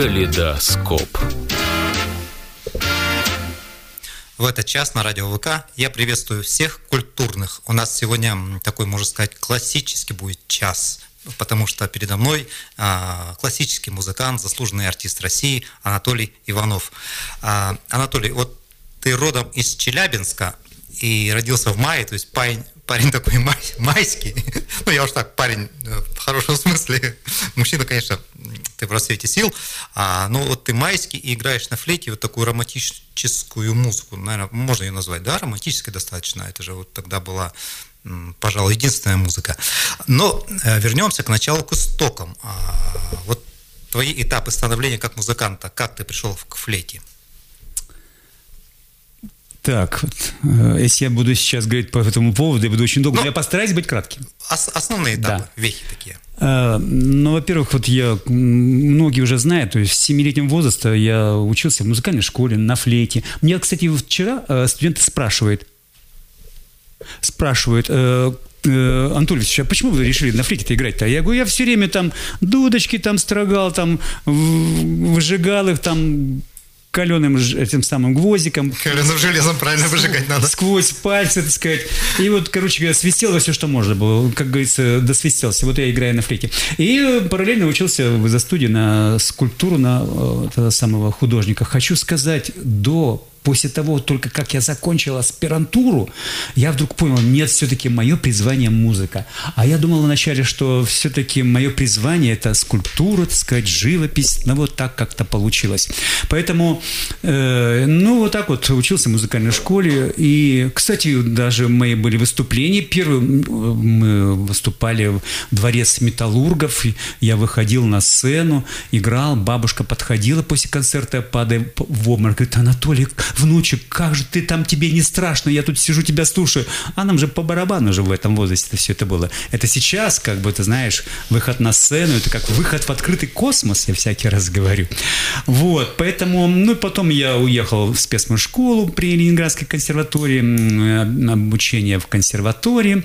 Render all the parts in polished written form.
Калейдоскоп. В этот час на радио ВК я приветствую всех культурных. У нас сегодня такой, можно сказать, классический будет час, потому что передо мной классический музыкант, заслуженный артист России Анатолий Иванов. Анатолий, вот ты родом из Челябинска и родился в мае, то есть парень такой майский. Ну, я уж так, парень в хорошем смысле. Мужчина, конечно, ты в расцвете сил. Но вот ты майский и играешь на флейте вот такую романтическую музыку. Наверное, можно ее назвать, да, романтической достаточно. Это же вот тогда была, пожалуй, единственная музыка. Но вернемся к началу, к истокам. Вот твои этапы становления как музыканта, как ты пришел к флейте? Так, вот, если я буду сейчас говорить по этому поводу, я буду очень долго, но я постараюсь быть кратким. Основные этапы, да. Вехи такие. Ну, во-первых, вот многие уже знают, то есть с 7-летнего возраста я учился в музыкальной школе, на флейте. Мне, кстати, вчера студенты спрашивают, Анатолий, а почему вы решили на флейте-то играть-то? Я говорю, я все время там дудочки там строгал, там выжигал их, там каленым этим самым гвоздиком. Каленым железом правильно выжигать надо. Сквозь пальцы, так сказать. И вот, короче говоря, свистел во все, что можно было. Как говорится, досвистелся. Вот я играю на флейте. И параллельно учился за студию на скульптуру, на этого самого художника. Хочу сказать, после того, только как я закончил аспирантуру, я вдруг понял, нет, все-таки мое призвание – музыка. А я думал вначале, что все-таки мое призвание – это скульптура, так сказать, живопись. Но вот так как-то получилось. Поэтому, вот так вот учился в музыкальной школе. И, кстати, даже мои были выступления. Первым мы выступали в дворец металлургов. Я выходил на сцену, играл. Бабушка подходила после концерта, падая в обморок. Говорит, Анатолий, внучек, как же ты там, тебе не страшно, я тут сижу, тебя слушаю. А нам же по барабану же в этом возрасте все это было. Это сейчас, как бы, ты знаешь, выход на сцену, это как выход в открытый космос, я всякий раз говорю. Вот, поэтому, потом я уехал в спецшколу при Ленинградской консерватории, обучение в консерватории.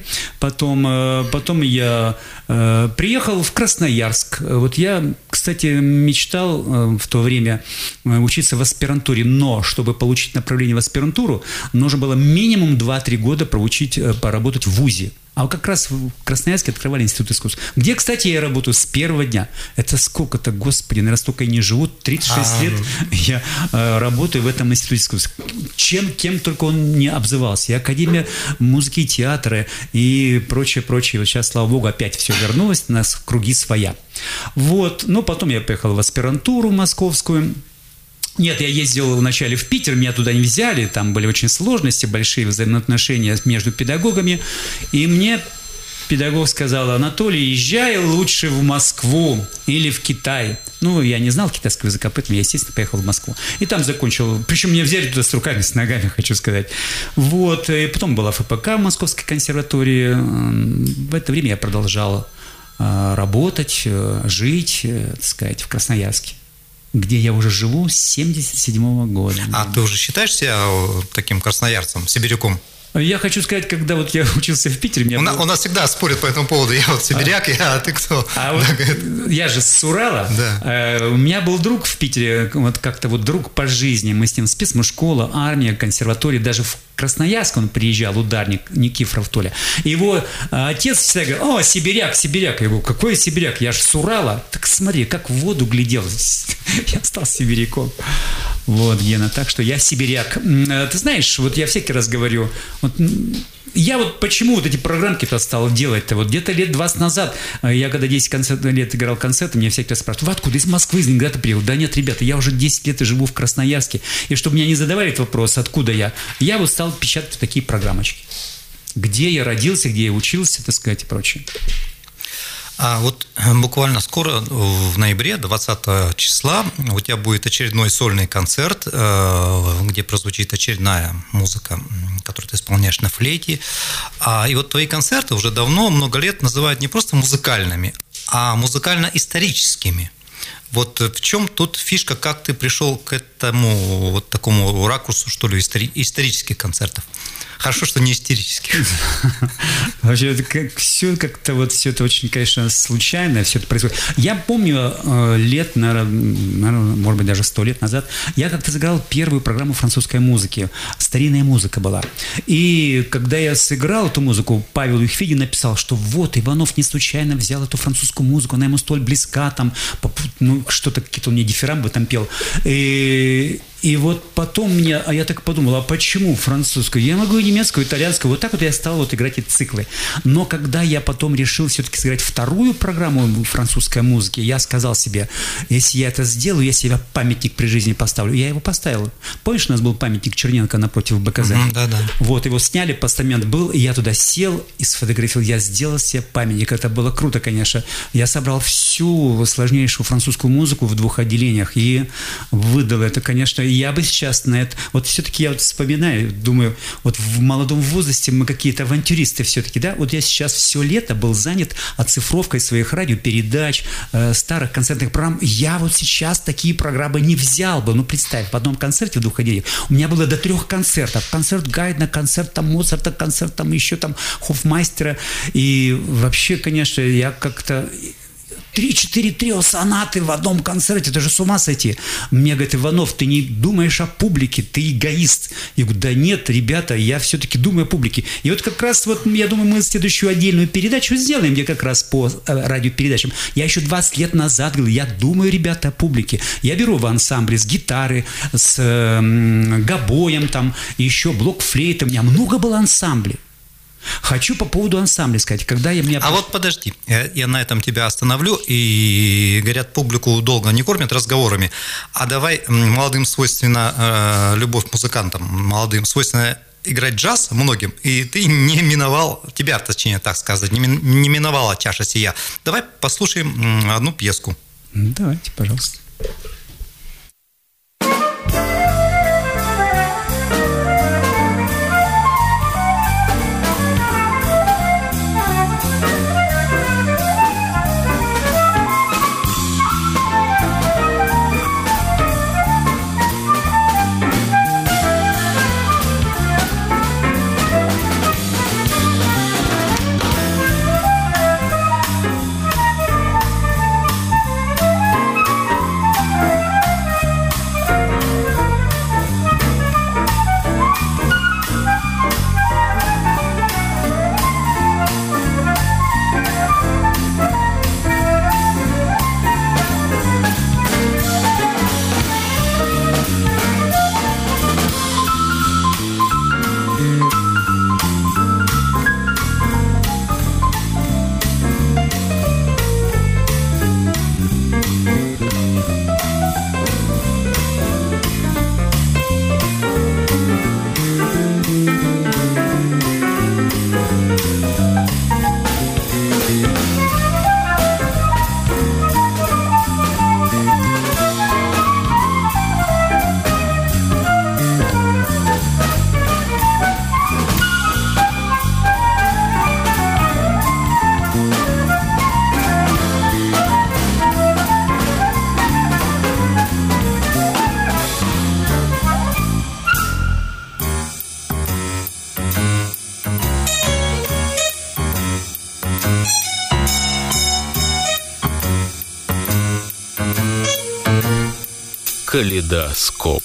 Потом я приехал в Красноярск. Вот я, кстати, мечтал в то время учиться в аспирантуре, но чтобы получить направление в аспирантуру, нужно было минимум 2-3 года поработать в ВУЗе. А вот как раз в Красноярске открывали институт искусств. Где, кстати, я работаю с первого дня. Это сколько-то, господи, наверное, столько и не живу. 36 лет я работаю в этом институте искусств. Кем только он не обзывался. И Академия музыки и театра, и прочее. Вот сейчас, слава богу, опять все вернулось, у нас круги своя. Вот. Потом я поехал в аспирантуру московскую. Нет, я ездил вначале в Питер, меня туда не взяли, там были очень сложности, большие взаимоотношения между педагогами, и мне педагог сказал, Анатолий, езжай лучше в Москву или в Китай. Я не знал китайского языка, поэтому я, естественно, поехал в Москву. И там закончил, причем меня взяли туда с руками, с ногами, хочу сказать. Вот, и потом была ФПК в Московской консерватории. В это время я продолжал работать, жить, так сказать, в Красноярске, где я уже живу с 1977 года. А ты уже считаешь себя таким красноярцем, сибиряком? Я хочу сказать, когда вот я учился в Питере... У нас всегда спорят по этому поводу. Я вот сибиряк, а ты кто? Я же с Урала. Да. У меня был друг в Питере, вот как-то вот друг по жизни. Мы с ним спецшкола, армия, консерватория, даже в Красноярск он приезжал, ударник Никифоров Толя. Его отец всегда говорил, сибиряк. Я говорю, какой сибиряк? Я же с Урала. Так смотри, как в воду глядел. Я стал сибиряком. Вот, Гена, так что я сибиряк. Ты знаешь, вот я всякий раз говорю, я вот почему вот эти программки-то стал делать-то? Вот где-то лет 20 назад, я когда 10 лет играл концерты, меня всякий раз спрашивают, вы откуда? Из Москвы, из Ленинграда приехал? Да нет, ребята, я уже 10 лет и живу в Красноярске. И чтобы меня не задавали этот вопрос, откуда я вот стал печатать такие программочки. Где я родился, где я учился, так сказать, и прочее. А вот буквально скоро, в ноябре, 20 числа, у тебя будет очередной сольный концерт, где прозвучит очередная музыка, которую ты исполняешь на флейте. И вот твои концерты уже давно, много лет называют не просто музыкальными, а музыкально-историческими. Вот в чем тут фишка, как ты пришел к этому вот такому ракурсу, что ли, исторических концертов? Хорошо, что не истерических. Вообще, это все как-то вот все это очень, конечно, случайно все это происходит. Я помню лет, наверное, может быть, даже 100 лет назад, я как-то сыграл первую программу французской музыки. Старинная музыка была. И когда я сыграл эту музыку, Павел Юхфигин написал, что вот Иванов не случайно взял эту французскую музыку, она ему столь близка, там, ну, что-то, какие-то он мне дифирамбы там пел. И вот потом я так подумал, а почему французскую? Я могу и немецкую, и итальянскую. Вот так вот я стал вот играть эти циклы. Но когда я потом решил все-таки сыграть вторую программу французской музыки, я сказал себе, если я это сделаю, я себе памятник при жизни поставлю. Я его поставил. Помнишь, у нас был памятник Черненко напротив БКЗ? Да. Вот, его сняли, постамент был, и я туда сел и сфотографировал. Я сделал себе памятник. Это было круто, конечно. Я собрал всю сложнейшую французскую музыку в 2 отделениях и выдал это, конечно. Я бы сейчас на это... Вот все-таки я вот вспоминаю, думаю, вот в молодом возрасте мы какие-то авантюристы все-таки, да? Вот я сейчас все лето был занят оцифровкой своих радиопередач, старых концертных программ. Я вот сейчас такие программы не взял бы. Ну, представь, в одном концерте в 2 отделениях у меня было до 3 концертов. Концерт Гайдна, концерт там Моцарта, концерт там еще там Хофмайстера. И вообще, конечно, я как-то... 3-4 трио сонаты в одном концерте, это же с ума сойти. Мне говорит, Иванов, ты не думаешь о публике, ты эгоист. Я говорю, да нет, ребята, я все-таки думаю о публике. И вот как раз, вот, я думаю, мы следующую отдельную передачу сделаем, где как раз по радиопередачам. Я еще 20 лет назад говорил, я думаю, ребята, о публике. Я беру в ансамбле с гитары, с гобоем, там, еще блок-флейты. У меня много было ансамблей. Хочу по поводу ансамбля сказать, когда я меня... А вот подожди, я на этом тебя остановлю, и, говорят, публику долго не кормят разговорами, а давай, молодым свойственна любовь к музыкантам, молодым свойственно играть джаз многим, и ты не миновал, тебя, точнее так сказать, не миновала чаша сия. Давай послушаем одну пьеску. Давайте, пожалуйста. Калейдоскоп.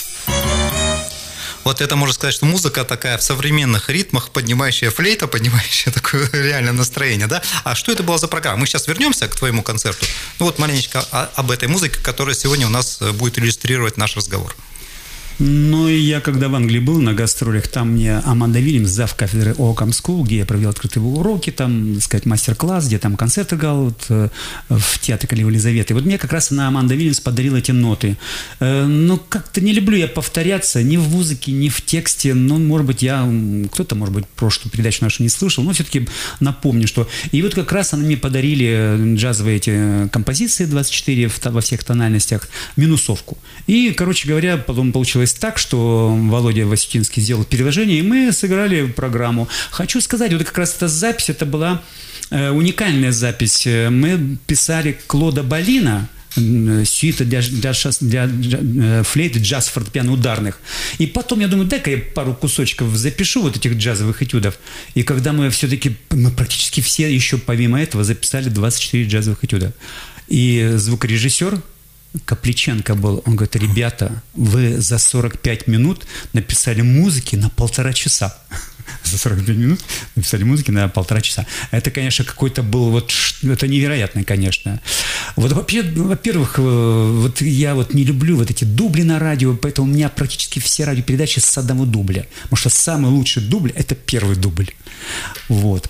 Вот это можно сказать, что музыка такая в современных ритмах, поднимающая флейта, поднимающая такое реальное настроение, да? А что это была за программа? Мы сейчас вернемся к твоему концерту. Ну вот маленечко об этой музыке, которая сегодня у нас будет иллюстрировать наш разговор. Ну, и я, когда в Англии был на гастролях, там мне Аманда Вильямс, зав. Кафедры Oakham School, где я провел открытые уроки, там, так сказать, мастер-класс, где там концерт играл вот, в театре Королевы Елизаветы. Вот мне как раз она, Аманда Вильямс, подарила эти ноты. Но как-то не люблю я повторяться ни в музыке, ни в тексте. Ну, может быть, кто-то, может быть, прошлую передачу нашу не слышал, но все-таки напомню, что... И вот как раз они мне подарили джазовые эти композиции 24 во всех тональностях, минусовку. И, короче говоря, потом получилось так, что Володя Васютинский сделал переложение, и мы сыграли программу. Хочу сказать, вот как раз эта запись, это была уникальная запись. Мы писали Клода Болина, сюита для флейты, джаз, фортепиано ударных. И потом я думаю, дай-ка я пару кусочков запишу вот этих джазовых этюдов. И когда мы практически все еще помимо этого записали 24 джазовых этюда. И звукорежиссер Копличенко был, он говорит: ребята, вы за 45 минут написали музыки на 1,5 часа. За 45 минут написали музыки на 1,5 часа. Это, конечно, какой-то был это невероятно, конечно. Во-первых, я не люблю эти дубли на радио, поэтому у меня практически все радиопередачи с одного дубля. Потому что самый лучший дубль – это первый дубль. Вот.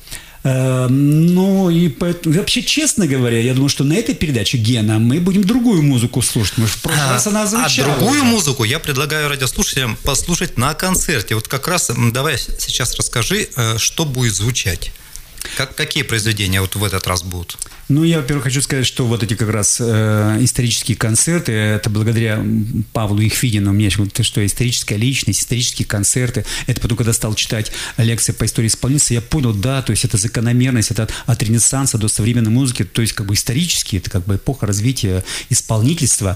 И поэтому, вообще, честно говоря, я думаю, что на этой передаче, Гена, мы будем другую музыку слушать. Может, в прошлый раз она звучала. А другую музыку я предлагаю радиослушателям послушать на концерте. Вот как раз давай сейчас расскажи, что будет звучать. Какие произведения в этот раз будут? Я, во-первых, хочу сказать, что вот эти как раз исторические концерты, это благодаря Павлу Ихвидину, у меня что историческая личность, исторические концерты. Это потом, когда стал читать лекции по истории исполнительства, я понял, да, то есть это закономерность, это от Ренессанса до современной музыки, то есть исторически, это эпоха развития исполнительства.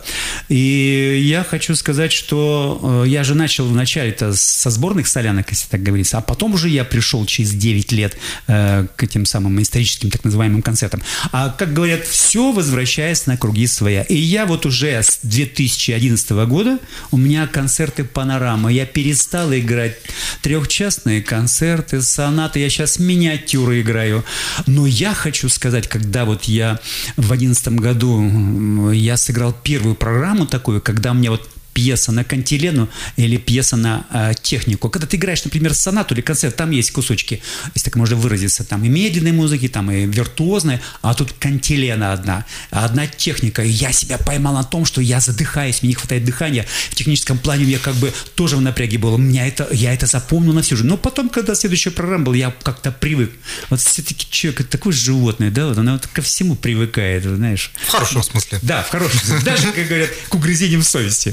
И я хочу сказать, что я же начал вначале-то со сборных солянок, если так говорится, а потом уже я пришел через 9 лет к этим самым историческим так называемым концертам. А, как говорят, все возвращается на круги своя. И я уже с 2011 года у меня концерты «Панорама». Я перестал играть трехчастные концерты, сонаты. Я сейчас миниатюры играю. Но я хочу сказать, когда я в 2011 году я сыграл первую программу такую, когда мне пьеса на кантилену или пьеса на технику. Когда ты играешь, например, сонату или концерт, там есть кусочки, если так можно выразиться, там и медленной музыки, там и виртуозной, а тут кантилена одна техника. И я себя поймал на том, что я задыхаюсь, мне не хватает дыхания. В техническом плане я тоже в напряге был. Я это запомнил на всю жизнь. Но потом, когда следующая программа была, я как-то привык. Все-таки человек это такое животное, да, оно ко всему привыкает, знаешь. В хорошем смысле. Да, в хорошем смысле. Даже, как говорят, к угрызениям совести.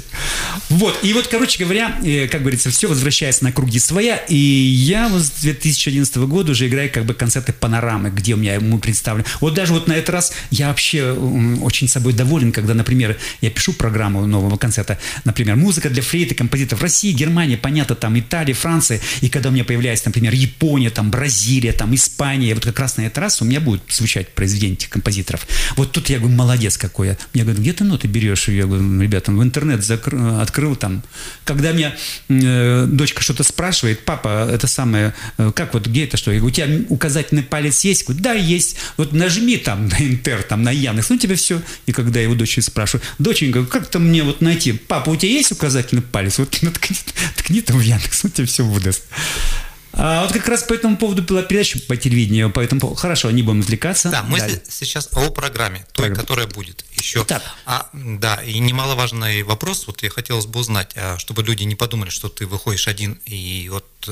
Короче говоря, как говорится, все возвращается на круги своя, и я с 2011 года уже играю концерты «Панорамы», где у меня мы представлены. Даже на этот раз я вообще очень собой доволен, когда, например, я пишу программу нового концерта, например, музыка для флейты композиторов России, Германия, понятно, там Италия, Франция, и когда у меня появляется, например, Япония, там Бразилия, там Испания, как раз на этот раз у меня будет звучать произведение этих композиторов. Тут я говорю, молодец какой я. Мне говорят, где ты ноты берешь? Я говорю, ребята, в интернет открыл там. Когда меня дочка что-то спрашивает: папа, это самое, где это что? Я говорю, у тебя указательный палец есть? Я говорю, да, есть. Нажми там на Enter, там на Яндекс, тебе все. И когда я его дочери спрашиваю: доченька, как там мне найти? Папа, у тебя есть указательный палец? Ткни там в Яндекс, тебе все выдаст. А как раз по этому поводу была передача по телевидению, поэтому хорошо, не будем отвлекаться. Да, мы сейчас о программе, той, которая будет еще. Да, и немаловажный вопрос, я хотелось бы узнать, чтобы люди не подумали, что ты выходишь один и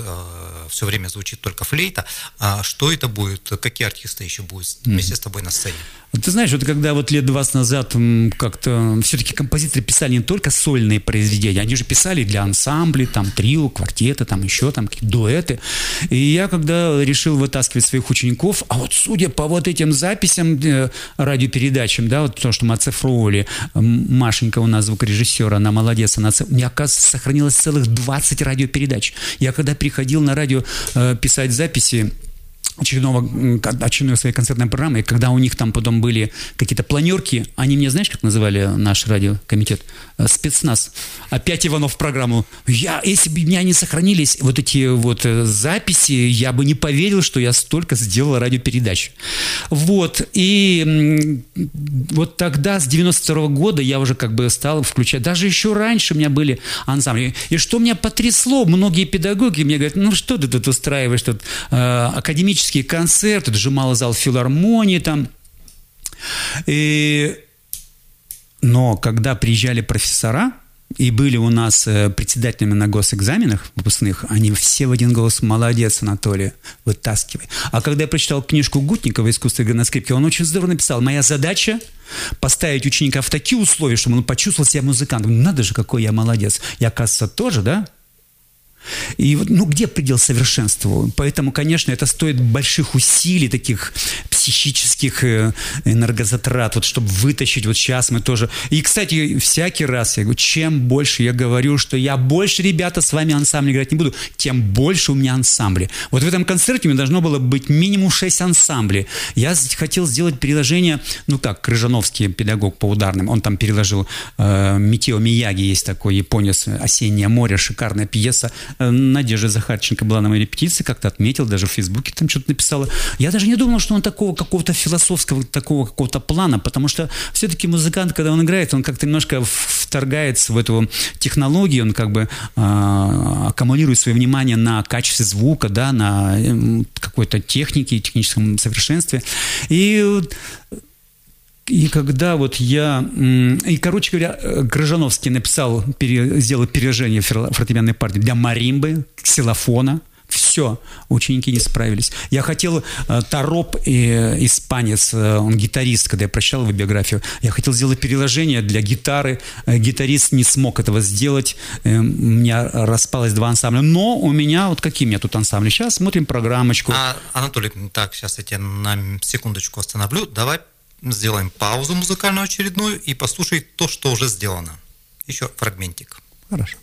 все время звучит только флейта. Что это будет? Какие артисты еще будут вместе с тобой на сцене? Ты знаешь, когда лет 20 назад как-то все-таки композиторы писали не только сольные произведения, они же писали для ансамблей, там трио, квартеты, там еще там какие-то дуэты. И я когда решил вытаскивать своих учеников, судя по этим записям, радиопередачам, то, что мы оцифровывали, Машенька у нас звукорежиссер, она молодец, у меня, оказывается, сохранилось целых 20 радиопередач. Я когда приходил на радио писать записи очередной своей концертной программы, и когда у них там потом были какие-то планерки, они мне, знаешь, как называли наш радиокомитет? Спецназ. Опять Иванов программу. Если бы у меня не сохранились эти записи, я бы не поверил, что я столько сделал радиопередач. И тогда, с 92 года, я уже стал включать. Даже еще раньше у меня были ансамбли. И что меня потрясло, многие педагоги мне говорят: что ты тут устраиваешь, академические концерты, это же малый зал филармонии там. Но когда приезжали профессора и были у нас председателями на госэкзаменах выпускных, они все в один голос: молодец, Анатолий, вытаскивай. А когда я прочитал книжку Гутникова «Искусство игры на скрипке», он очень здорово написал: моя задача поставить ученика в такие условия, чтобы он почувствовал себя музыкантом. Надо же, какой я молодец. Я, оказывается, тоже, да? И где предел совершенства? Поэтому, конечно, это стоит больших усилий, таких психических энергозатрат, вот чтобы вытащить, вот сейчас мы тоже. И, кстати, всякий раз я говорю, чем больше я говорю, что я больше, ребята, с вами ансамбль играть не буду, тем больше у меня ансамбли. Вот в этом концерте у меня должно было быть минимум 6 ансамблей. Я хотел сделать переложение, ну как, Крыжановский педагог по ударным, он там переложил Митио Мияги, есть такой японец, «Осеннее море», шикарная пьеса. Надежда Захарченко была на моей репетиции, как-то отметил, даже в Фейсбуке там что-то написала. Я даже не думал, что он такого какого-то философского, такого какого-то плана, потому что все-таки музыкант, когда он играет, он как-то немножко вторгается в эту технологию, он как бы аккумулирует свое внимание на качестве звука, да, на какой-то технике, техническом совершенстве. И когда вот я... И, короче говоря, Крыжановский сделал переложение фортепианной партии для маримбы, ксилофона. Все, ученики не справились. Я хотел, Тороп, испанец, он гитарист, когда я прочитал его биографию, я хотел сделать переложение для гитары, гитарист не смог этого сделать, у меня распалось 2 ансамбля, но у меня, вот какие у меня тут ансамбли, сейчас смотрим программочку. Анатолий, так, сейчас я тебя на секундочку остановлю, давай сделаем паузу музыкальную очередную и послушай то, что уже сделано. Еще фрагментик. Хорошо.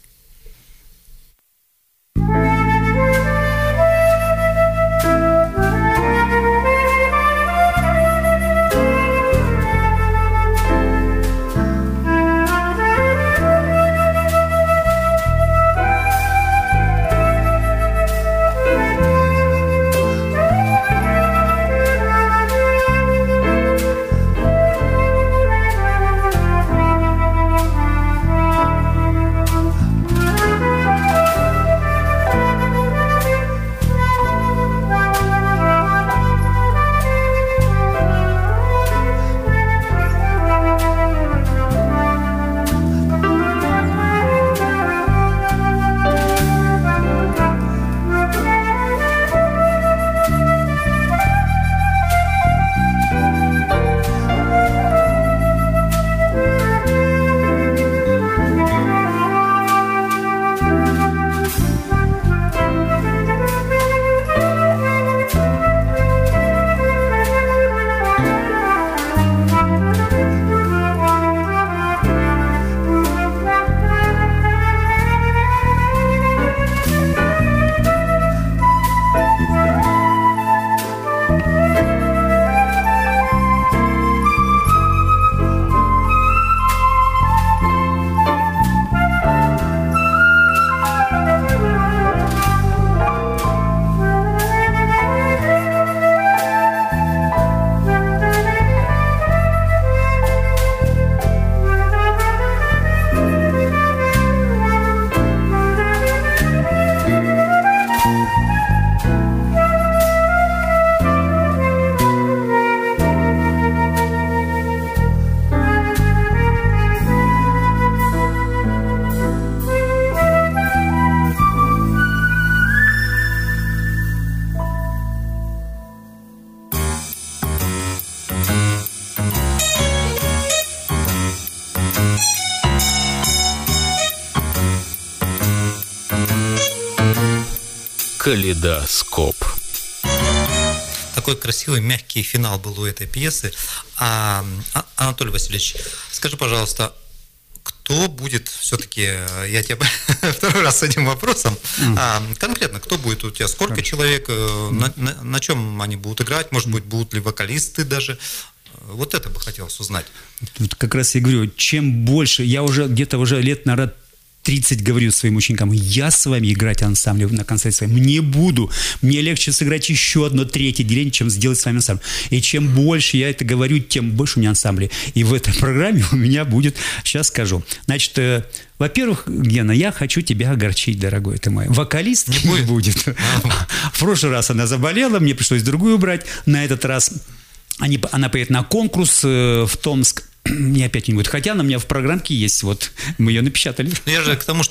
Калейдоскоп. Такой красивый, мягкий финал был у этой пьесы. Анатолий Васильевич, скажи, пожалуйста, кто будет все-таки, я тебя второй раз с этим вопросом, конкретно, кто будет у тебя, сколько человек, на чем они будут играть, может быть, будут ли вокалисты даже? Вот это бы хотелось узнать. Тут как раз я говорю, чем больше, я уже где-то уже лет, наверное, 30 говорю своим ученикам, я с вами играть ансамбль на концерте своем не буду. Мне легче сыграть еще одно третье деление, чем сделать с вами ансамбль. И чем больше я это говорю, тем больше у меня ансамблей. И в этой программе у меня будет, сейчас скажу. Значит, во-первых, Гена, я хочу тебя огорчить, дорогой ты мой. Вокалист не будет. В прошлый раз она заболела, мне пришлось другую брать. На этот раз она поедет на конкурс в Томск. не опять не будет. Хотя она у меня в программке есть, вот мы ее напечатали. Я же к тому,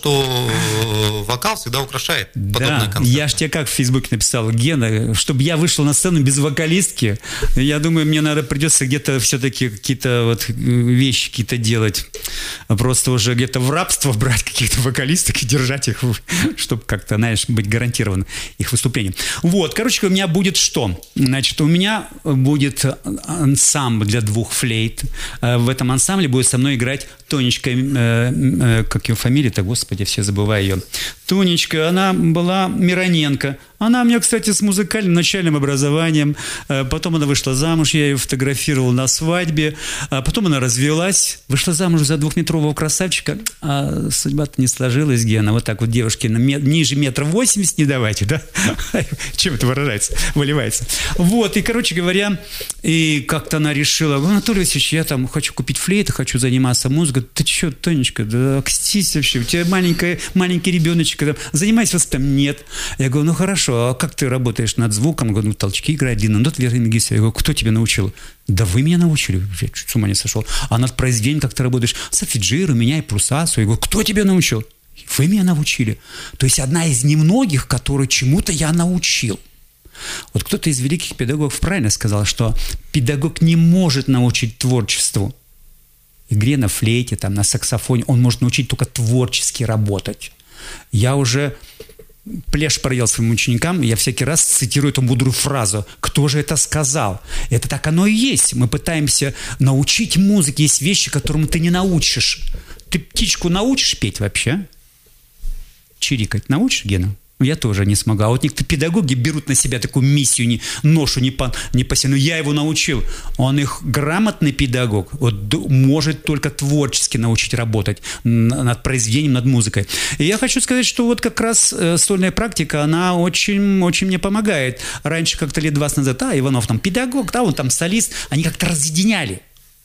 что вокал всегда украшает подобные концерты. Я же тебе как в Фейсбуке написал, Гена, чтобы я вышел на сцену без вокалистки, я думаю, мне придется где-то все-таки какие-то вот вещи какие-то делать. Просто уже где-то в рабство брать каких-то вокалисток и держать их, чтобы как-то, знаешь, быть гарантирован их выступлением. Вот, короче, у меня будет что? Значит, у меня будет ансамбль для 2 флейт. В этом ансамбле будет со мной играть Тонечка, как ее фамилия-то, господи, все забываю ее. Тонечка, она была Мироненко. Она у меня, кстати, с музыкальным начальным образованием. Потом она вышла замуж, я ее фотографировал на свадьбе. Потом она развелась, вышла замуж за 2-метрового красавчика. А судьба-то не сложилась, Гена. Вот так вот девушки ниже 1,80 м не давайте, да? Чем это выливается? Вот, и, короче говоря, и как-то она решила: Анатолий Васильевич, я там хочу купить флейту, хочу заниматься музыкой. Ты что, Тонечка, да окстись вообще, у тебя маленький ребеночек, занимайся воспитанием. Нет. Я говорю, ну хорошо, а как ты работаешь над звуком? Я говорю, ну толчки играть, длинно, нот, верхний регистр. Я говорю, кто тебя научил? Да вы меня научили. Я чуть с ума не сошел. А над произведением как ты работаешь? Софиджиру, меня и Прусасу. Я говорю, кто тебя научил? Вы меня научили. То есть одна из немногих, которую чему-то я научил. Вот кто-то из великих педагогов правильно сказал, что педагог не может научить творчеству. Игре на флейте, там, на саксофоне. Он может научить только творчески работать. Я уже плешь проел своим ученикам, я всякий раз цитирую эту мудрую фразу. Кто же это сказал? Это так оно и есть. Мы пытаемся научить музыке. Есть вещи, которым ты не научишь. Ты птичку научишь петь вообще? Чирикать научишь, Гена? Я тоже не смогу. А вот некоторые педагоги берут на себя такую миссию, ношу не по себе. Но я его научил. Он их грамотный педагог. Вот может только творчески научить работать над произведением, над музыкой. И я хочу сказать, что вот как раз сольная практика, она очень, очень мне помогает. Раньше как-то лет 20 назад, Иванов там педагог, он там солист, они как-то разъединяли.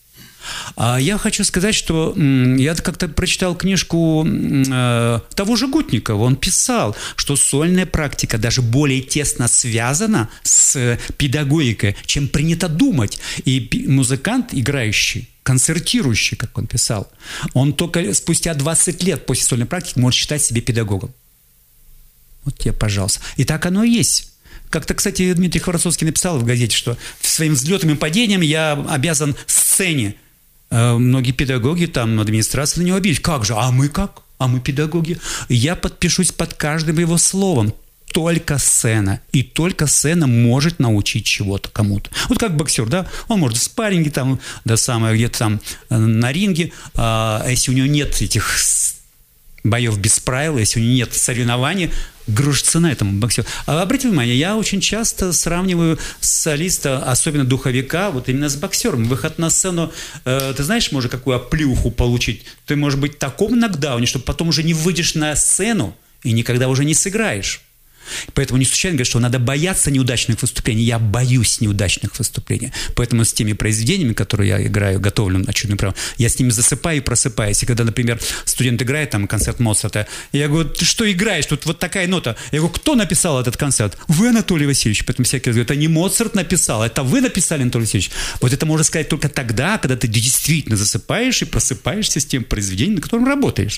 А я хочу сказать, что я как-то прочитал книжку того же Гутникова. Он писал, что сольная практика даже более тесно связана с педагогикой, чем принято думать. И музыкант, играющий, концертирующий, как он писал, он только спустя 20 лет после сольной практики может считать себя педагогом. Вот тебе, пожалуйста. И так оно и есть. Как-то, кстати, Дмитрий Хворостовский написал в газете, что своим взлетом и падением я обязан сцене. Многие педагоги, там, администрация на него обидят. Как же? А мы как? А мы педагоги. Я подпишусь под каждым его словом. Только сцена. И только сцена может научить чего-то кому-то. Вот как боксер, да? Он может в спарринге, там, да самое, где-то там на ринге. А если у него нет этих боев без правил, если у него нет соревнований, грош цена этому боксеру. А обратите внимание, я очень часто сравниваю солиста, особенно духовика, вот именно с боксером. Выход на сцену, ты знаешь, может, какую оплюху получить? Ты, может быть, в таком нокдауне, что потом уже не выйдешь на сцену и никогда уже не сыграешь. Поэтому не случайно говорят, что надо бояться неудачных выступлений. Я боюсь неудачных выступлений. Поэтому с теми произведениями, которые я играю, готовлю на чудную программу, я с ними засыпаю и просыпаюсь. И когда, например, студент играет там концерт Моцарта, я говорю, ты что играешь? Тут вот такая нота. Я говорю, кто написал этот концерт? Вы, Анатолий Васильевич. Поэтому всякий раз говорят, это не Моцарт написал, это вы написали, Анатолий Васильевич. Вот это можно сказать только тогда, когда ты действительно засыпаешь и просыпаешься с тем произведением, на котором работаешь.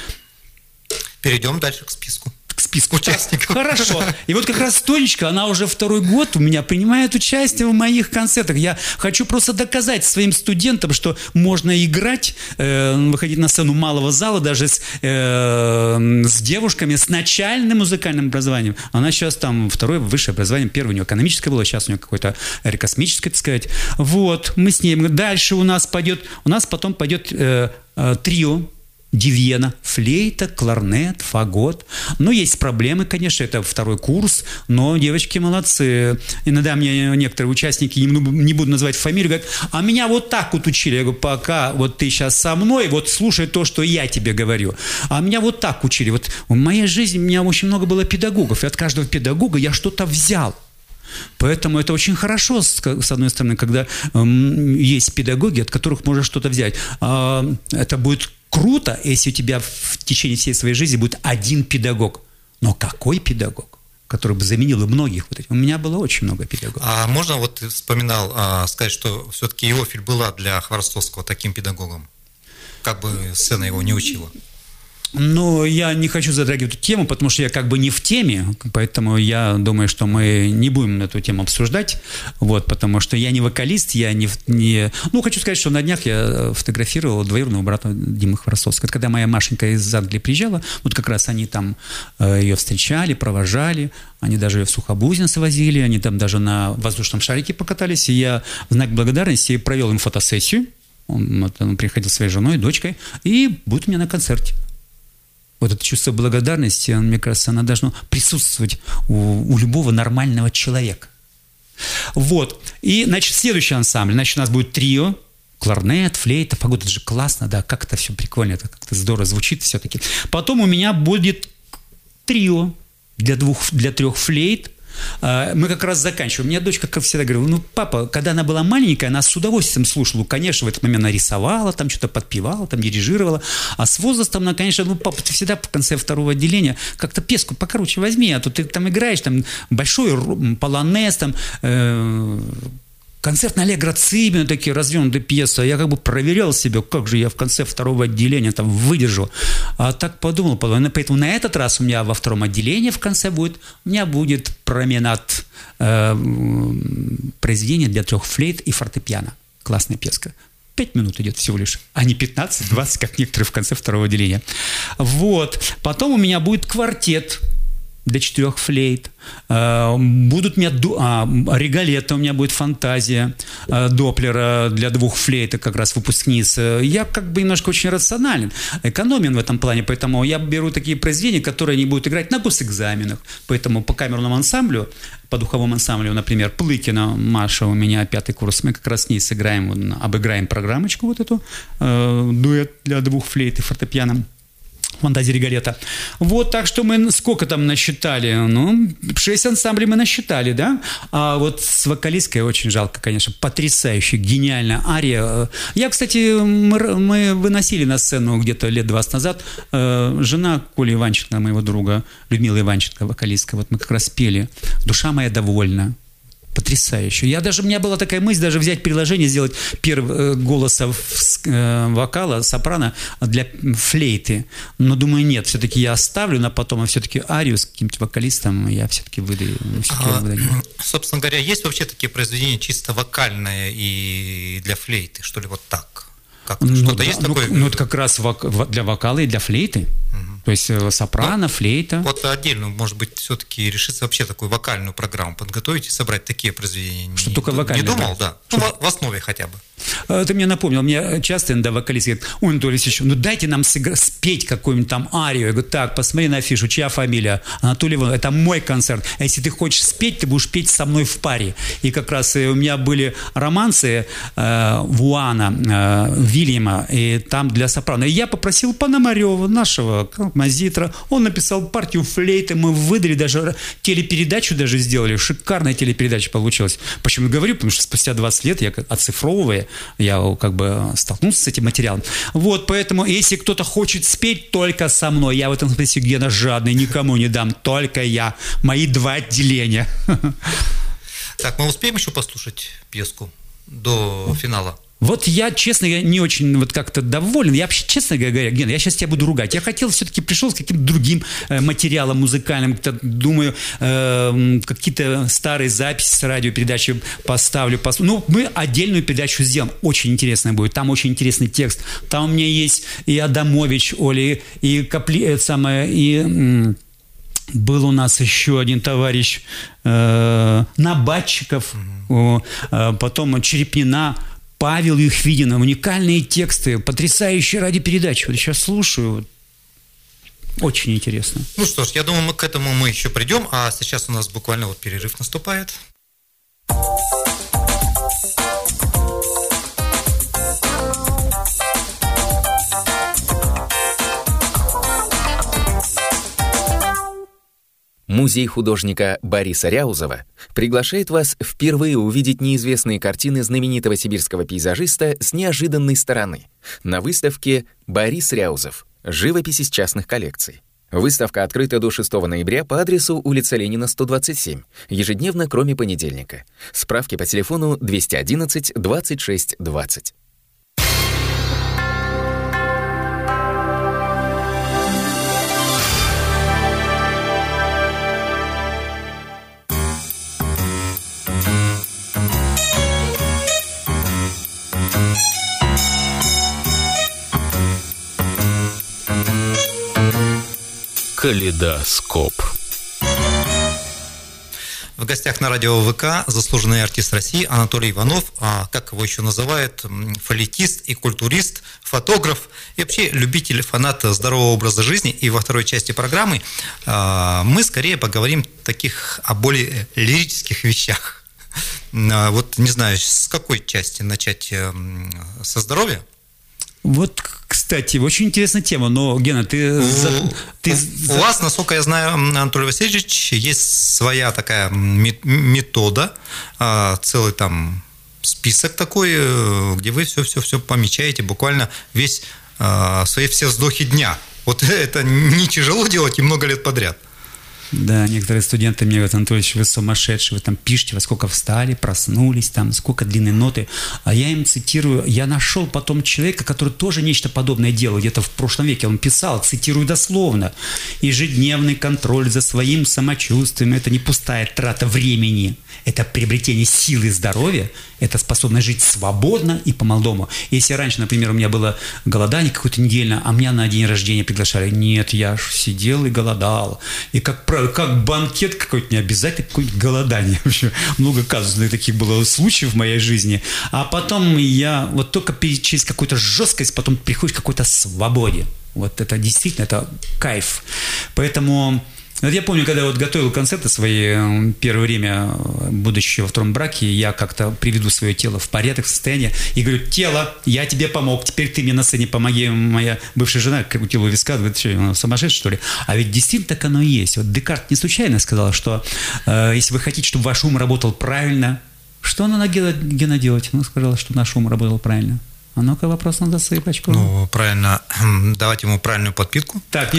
Перейдем дальше к списку. Списку участников. Хорошо. И вот как раз Тонечка, она уже 2-й год у меня принимает участие в моих концертах. Я хочу просто доказать своим студентам, что можно играть, выходить на сцену малого зала даже с девушками с начальным музыкальным образованием. Она сейчас там 2-е высшее образование, 1-е у нее экономическое было, сейчас у нее какое-то аэрокосмическое, так сказать. Вот, мы с ней. Дальше у нас потом пойдет трио. Дивьена, флейта, кларнет, фагот. Но есть проблемы, конечно, это 2-й курс, но девочки молодцы. Иногда мне некоторые участники, не буду называть фамилию, говорят, а меня вот так вот учили. Я говорю, пока вот ты сейчас со мной, вот слушай то, что я тебе говорю. А меня вот так учили. Вот в моей жизни у меня очень много было педагогов, и от каждого педагога я что-то взял. Поэтому это очень хорошо, с одной стороны, когда есть педагоги, от которых можно что-то взять. Это будет круто, если у тебя в течение всей своей жизни будет один педагог. Но какой педагог? который бы заменил и многих. У меня было очень много педагогов. А можно, вот ты вспоминал, сказать, что все-таки Иофель была для Хворостовского таким педагогом? Как бы сцена его не учила? Но я не хочу затрагивать эту тему, потому что я как бы не в теме, поэтому я думаю, что мы не будем эту тему обсуждать, вот, потому что я не вокалист, я не... Ну, хочу сказать, что на днях я фотографировал двоюродного брата Димы Хворостовского. Когда моя Машенька из Англии приезжала, вот как раз они там ее встречали, провожали, они даже ее в Сухобузин свозили, они там даже на воздушном шарике покатались, и я в знак благодарности провел им фотосессию, он приходил со своей женой, дочкой, и будет у меня на концерте. Вот это чувство благодарности, мне кажется, оно должно присутствовать у любого нормального человека. Вот. И, значит, следующий ансамбль. Значит, у нас будет трио, кларнет, флейта, фагот. Это же классно, да, как это все прикольно, это как-то здорово звучит все-таки. Потом у меня будет трио для 3 флейт. Мы как раз заканчиваем. У меня дочка, как всегда, говорила: ну, папа, когда она была маленькая, она с удовольствием слушала. Конечно, в этот момент она рисовала, там что-то подпевала, там дирижировала. А с возрастом она, конечно, ну, папа, ты всегда в конце 2-го отделения как-то песку покороче возьми, а то ты там играешь, там большой полонез, там... Концерт на Аллегро Цыбина, такие развернутые пьесы. Я как бы проверял себя, как же я в конце 2-го отделения там выдержал. А так подумал. Поэтому на этот раз у меня во 2-м отделении в конце будет променад произведения для 3 флейт и фортепиано. Классная пьеска. 5 минут идет всего лишь, а не 15-20, как некоторые в конце 2-го отделения. Вот. Потом у меня будет квартет для 4 флейт. Будут у меня регалетто, у меня будет фантазия Доплера для 2 флейт, как раз выпускница. Я как бы немножко очень рационален, экономен в этом плане, поэтому я беру такие произведения, которые они будут играть на госэкзаменах. Поэтому по камерному ансамблю, по духовому ансамблю, например, Плыкина Маша, у меня 5-й курс, мы как раз с ней обыграем программочку вот эту, дуэт для 2 флейт и фортепиано. Фантазия Риголетто. Вот, так что мы сколько там насчитали? Ну, 6 ансамблей мы насчитали, да? А вот с вокалисткой очень жалко, конечно. Потрясающе, гениальная ария. Я, кстати, мы выносили на сцену где-то лет 20 назад. Жена Коли Иванченко, моего друга, Людмила Иванченко, вокалистка. Вот мы как раз пели «Душа моя довольна». Потрясающе. У меня была такая мысль даже взять приложение, сделать первый голос вокала, сопрано для флейты. Но думаю, нет, все-таки я оставлю на потом, а все-таки арию с каким-то вокалистом я все-таки выдаю. Собственно говоря, есть вообще такие произведения чисто вокальные и для флейты, что ли, вот так? Что-то есть такое? Ну, это как раз для вокала и для флейты. То есть сопрано, флейта. Вот отдельно, может быть, все-таки решится вообще такую вокальную программу подготовить и собрать такие произведения. Что только вокальные? Не думал, да. В основе хотя бы. Ты мне напомнил, мне часто иногда вокалист говорит: ой, Анатолий Ильич, ну дайте нам спеть какую-нибудь там арию. Я говорю: так, посмотри на афишу, чья фамилия? Анатолий Иванов, это мой концерт. А если ты хочешь спеть, ты будешь петь со мной в паре. И как раз у меня были романсы Вуана, Вильяма, и там для сопрано. И я попросил Пономарева, нашего композитора, он написал партию флейты, мы выдали, даже телепередачу даже сделали, шикарная телепередача получилась. Почему говорю? Потому что спустя 20 лет я, оцифровывая, я как бы столкнулся с этим материалом. Вот, поэтому, если кто-то хочет спеть, только со мной. Я в этом смысле Гена жадный, никому не дам, только я. Мои 2 отделения. Так, мы успеем еще послушать пьеску до финала? Вот я, честно, я не очень вот как-то доволен. Я вообще, честно говоря, Ген, я сейчас тебя буду ругать. Я хотел, все-таки пришел с каким-то другим материалом музыкальным. Думаю, какие-то старые записи с радиопередачи поставлю. Ну, мы отдельную передачу сделаем. Очень интересная будет. Там очень интересный текст. Там у меня есть и Адамович, Оля, и был у нас еще один товарищ Набатчиков, потом Черепнина, Павел Юхвидин, уникальные тексты, потрясающие радиопередачи. Вот сейчас слушаю, очень интересно. Ну что ж, я думаю, к этому мы еще придем, а сейчас у нас буквально вот перерыв наступает. Музей художника Бориса Ряузова приглашает вас впервые увидеть неизвестные картины знаменитого сибирского пейзажиста с неожиданной стороны на выставке «Борис Ряузов. Живопись из частных коллекций». Выставка открыта до 6 ноября по адресу улица Ленина, 127, ежедневно, кроме понедельника. Справки по телефону 211 26 20. Калейдоскоп. В гостях на радио ВК заслуженный артист России Анатолий Иванов, как его еще называют, фолиетист и культурист, фотограф и вообще любитель, фанат здорового образа жизни. И во второй части программы мы скорее поговорим о более лирических вещах. Вот не знаю, с какой части начать? Со здоровья? Вот, кстати, очень интересная тема, но, Гена, У вас, насколько я знаю, Анатолий Васильевич, есть своя такая метода, целый там список такой, где вы все помечаете, буквально все вздохи дня. Вот это не тяжело делать и много лет подряд. Да, некоторые студенты мне говорят: Анатольевич, вы сумасшедший, вы там пишете, во сколько встали, проснулись, там, сколько длинные ноты. А я им цитирую, я нашел потом человека, который тоже нечто подобное делал, где-то в прошлом веке он писал, цитирую дословно: ежедневный контроль за своим самочувствием – это не пустая трата времени, это приобретение силы и здоровья, это способность жить свободно и по-молодому. Если раньше, например, у меня было голодание какое-то недельное, а меня на день рождения приглашали, нет, я ж сидел и голодал. И как банкет какой-то, не обязательно какое-то голодание. Вообще, много казусных таких было случаев в моей жизни. А потом я вот только через какую-то жесткость потом приходишь к какой-то свободе. Вот это действительно, это кайф. Поэтому... Вот я помню, когда вот готовил концерты свои первое время, будучи во втором браке, я как-то приведу свое тело в порядок, в состояние, и говорю: тело, я тебе помог, теперь ты мне на сцене помоги. Моя бывшая жена крутила у виска, говорит: что, она сумасшедшая, что ли? А ведь действительно так оно и есть. Вот Декарт не случайно сказал, что если вы хотите, чтобы ваш ум работал правильно, что надо, Гена, делать? Ну, сказала, что наш ум работал правильно. А ну-ка, вопрос надо засыпать. Ну, правильно, давать ему правильную подпитку. Так,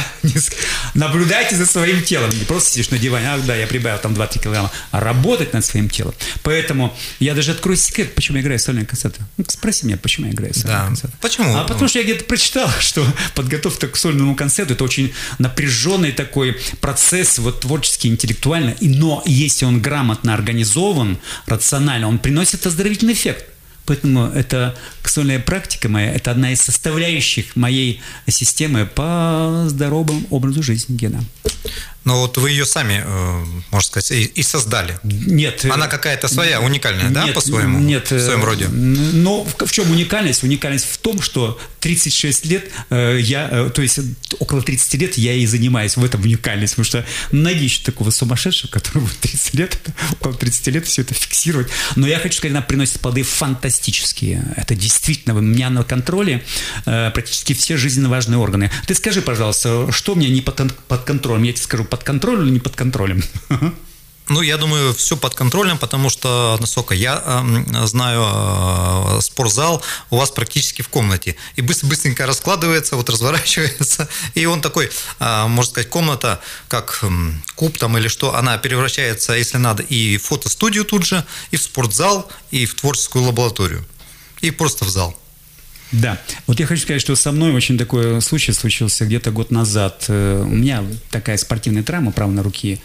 наблюдайте за своим телом. Не просто сидишь на диване, да, я прибавил там 2-3 килограмма, а работать над своим телом. Поэтому я даже открою секрет, почему я играю сольные концерты. Ну, спроси меня, почему я играю сольные концерты. Почему? А потому что я где-то прочитал, что подготовка к сольному концерту – это очень напряженный такой процесс, вот творческий, интеллектуальный. Но если он грамотно организован, рационально, он приносит оздоровительный эффект. Поэтому это сольная практика моя, это одна из составляющих моей системы по здоровому образу жизни, Гена. Но вот вы ее сами, можно сказать, и создали. Нет. Она какая-то своя, уникальная, нет, да, по-своему? Нет. В своем роде? Но в чем уникальность? Уникальность в том, что 36 лет то есть около 30 лет я и занимаюсь, в этом уникальность, потому что найдите такого сумасшедшего, которому 30 лет, около 30 лет все это фиксировать. Но я хочу сказать, она приносит плоды фантастические. Это действительно, у меня на контроле практически все жизненно важные органы. Ты скажи, пожалуйста, что мне не под контролем? Я тебе скажу, под контролем или не под контролем? Ну, я думаю, все под контролем, потому что, насколько я знаю, спортзал у вас практически в комнате. И быстренько раскладывается, вот разворачивается. И он такой, можно сказать, комната, как куб там или что, она превращается, если надо, и в фотостудию тут же, и в спортзал, и в творческую лабораторию, и просто в зал. Да, вот я хочу сказать, что со мной очень такой случай случился где-то год назад. У меня такая спортивная травма правой руки.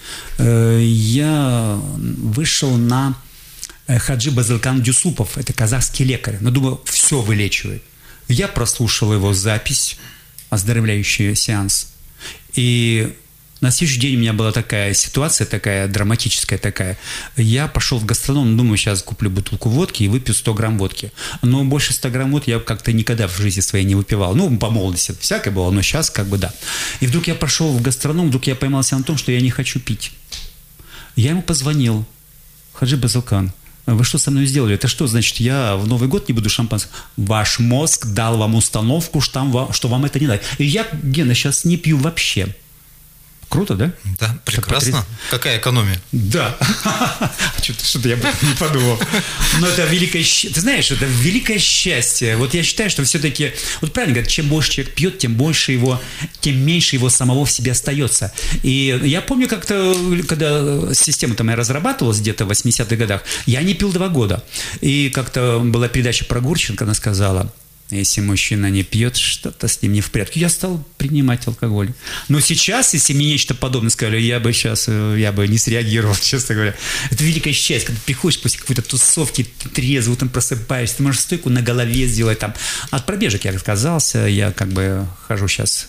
Я вышел на Хаджи Базылкан Дюсупов, это казахский лекарь. Но думаю, все вылечивает. Я прослушал его запись, оздоровляющий сеанс. И на следующий день у меня была такая ситуация, такая драматическая такая. Я пошел в гастроном, думаю, сейчас куплю бутылку водки и выпью 100 грамм водки. Но больше 100 грамм водки я как-то никогда в жизни своей не выпивал. Ну, по молодости это всякое было, но сейчас как бы да. И вдруг я пошел в гастроном, вдруг я поймался на том, что я не хочу пить. Я ему позвонил: Хаджи Базылкан, вы что со мной сделали? Это что, значит, я в Новый год не буду шампанского? Ваш мозг дал вам установку, что вам это не надо. И я, Гена, сейчас не пью вообще. Круто, да? Да, прекрасно. Какая экономия? Да. Что-то я бы не подумал. Но это великое счастье. Ты знаешь, это великое счастье. Вот я считаю, что все-таки... Вот правильно говорят, чем больше человек пьет, тем меньше его самого в себе остается. И я помню как-то, когда система моя разрабатывалась где-то в 80-х годах, я не пил 2 года. И как-то была передача про Гурченко, она сказала... Если мужчина не пьет, что-то с ним не в порядке. Я стал принимать алкоголь. Но сейчас, если мне нечто подобное сказали, я бы не среагировал, честно говоря. Это великое счастье, когда ты приходишь после какой-то тусовки, ты трезво, утром просыпаешься, ты можешь стойку на голове сделать там. От пробежек я отказался, я как бы хожу сейчас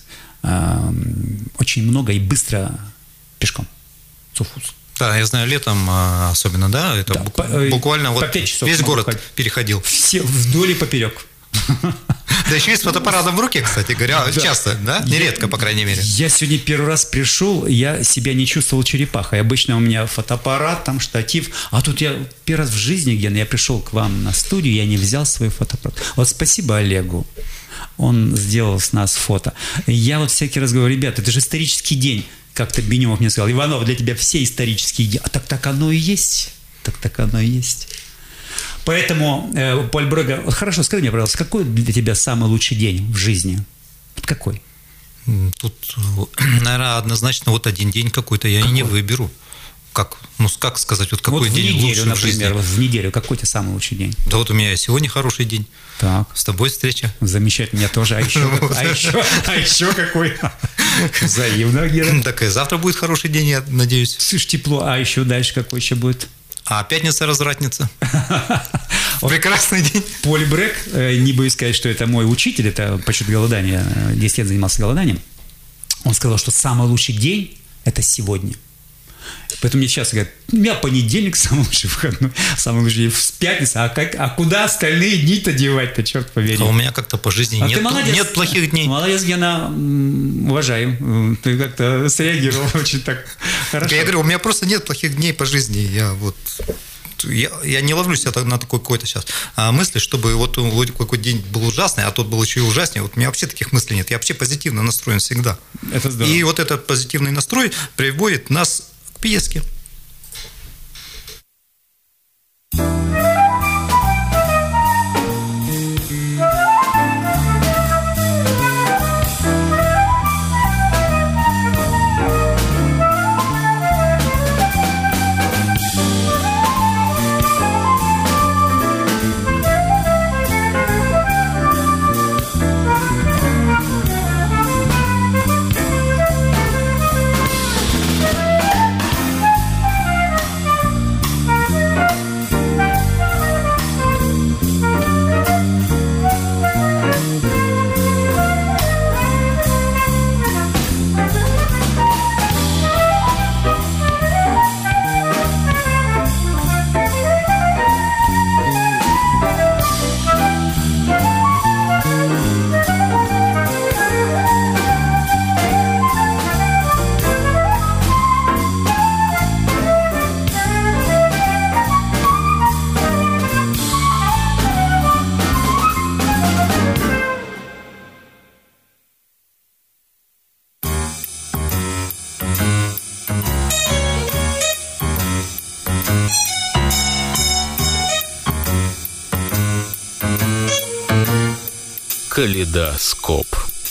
очень много и быстро пешком. Цуфус. Да, я знаю, летом особенно, да, это да, буквально вот весь город переходил. Все вдоль и поперек. Да еще и с фотоаппаратом в руке, кстати говоря, да. Часто, да? Нередко, по крайней мере. Я сегодня первый раз пришел, я себя не чувствовал черепахой. Обычно у меня фотоаппарат, там штатив. А тут я первый раз в жизни, Ген, я пришел к вам на студию, я не взял свой фотоаппарат. Вот спасибо Олегу. Он сделал с нас фото. Я вот всякий раз говорю, ребята, это же исторический день. Как-то Бенюмов мне сказал, Иванов, для тебя все исторические дни. А так оно и есть. Так оно и есть. Поэтому, Поль Брега, хорошо, скажи мне, пожалуйста, какой для тебя самый лучший день в жизни? Вот какой? Тут, наверное, однозначно вот один день какой-то я и не выберу. Как сказать, вот какой вот день неделю, лучше например, в жизни? Вот в неделю какой у тебя самый лучший день? Да вот у меня сегодня хороший день. Так. С тобой встреча. Замечательно, меня тоже. А еще какой? Взаимно, Гера. Так и завтра будет хороший день, я надеюсь. Слышь, тепло. А еще дальше какой еще будет? А пятница развратница. Прекрасный день. Поль Брег, не боюсь сказать, что это мой учитель, это по счету голодания, 10 лет занимался голоданием. Он сказал, что самый лучший день – это сегодня. Поэтому мне часто говорят, у меня понедельник самый лучший выходной, самый лучший день в пятницу, а куда остальные дни-то девать-то, черт побери. А у меня как-то по жизни нет плохих дней. Молодец, Гена, уважаю. Ты как-то среагировал очень так хорошо. Я говорю, у меня просто нет плохих дней по жизни. Я не ловлю себя на такой какой-то сейчас мысли, чтобы вот какой-то день был ужасный, а тот был еще и ужаснее. Вот у меня вообще таких мыслей нет. Я вообще позитивно настроен всегда. Это здорово. И вот этот позитивный настрой приводит нас к пьеске. Калейдоскоп.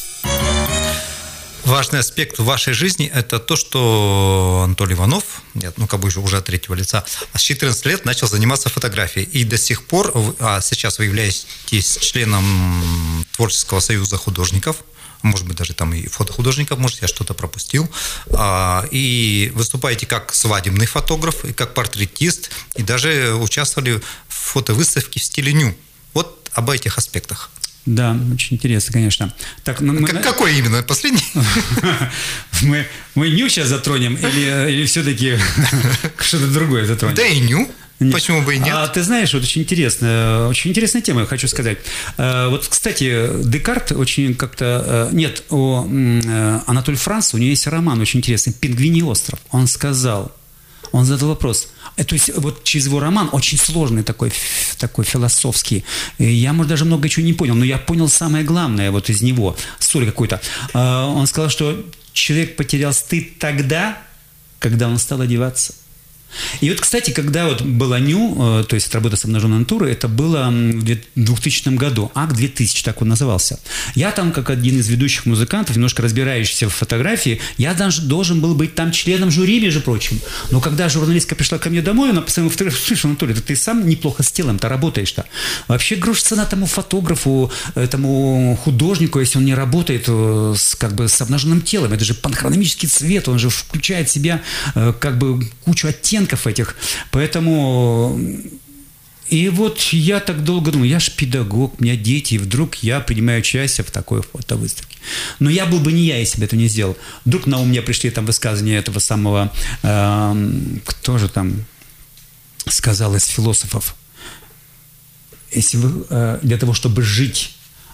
Важный аспект в вашей жизни – это то, что Анатолий Иванов, уже от третьего лица, с 14 лет начал заниматься фотографией. И до сих пор, сейчас вы являетесь членом Творческого союза художников, может быть, даже там и фотохудожников, может, я что-то пропустил, и выступаете как свадебный фотограф, и как портретист, и даже участвовали в фотовыставке в стиле ню. Вот об этих аспектах. Да, очень интересно, конечно. Так, какой именно? Последний? Мы ню сейчас затронем или все-таки что-то другое затронем? Да и ню. Почему бы и нет? Ты знаешь, вот очень интересная тема, я хочу сказать. Вот, кстати, Декарт очень как-то... Нет, у Анатолия Франца, у него есть роман очень интересный «Пингвиний остров». Он задал вопрос. То есть вот через его роман, очень сложный такой философский. Я, может, даже много чего не понял, но я понял самое главное вот из него, соль какой-то. Он сказал, что человек потерял стыд тогда, когда он стал одеваться. И вот, кстати, когда вот была НЮ, то есть работа с обнаженной натурой, это было в 2000 году, АК 2000, так он назывался. Я там, как один из ведущих музыкантов, немножко разбирающийся в фотографии, я даже должен был быть там членом жюри, между прочим. Но когда журналистка пришла ко мне домой, она постоянно фотографировала: слушай, Анатолий, да ты сам неплохо с телом-то работаешь-то. Вообще грош цена тому фотографу, этому художнику, если он не работает с обнаженным телом. Это же панхронический цвет, он же включает в себя кучу оттенков этих. Поэтому... И вот я так долго думал, я же педагог, у меня дети, и вдруг я принимаю участие в такой фотовыставке. Но я был бы не я, если бы это не сделал. Вдруг на ум мне пришли там высказывания этого самого... кто же там сказал из философов? Если вы для того, чтобы жить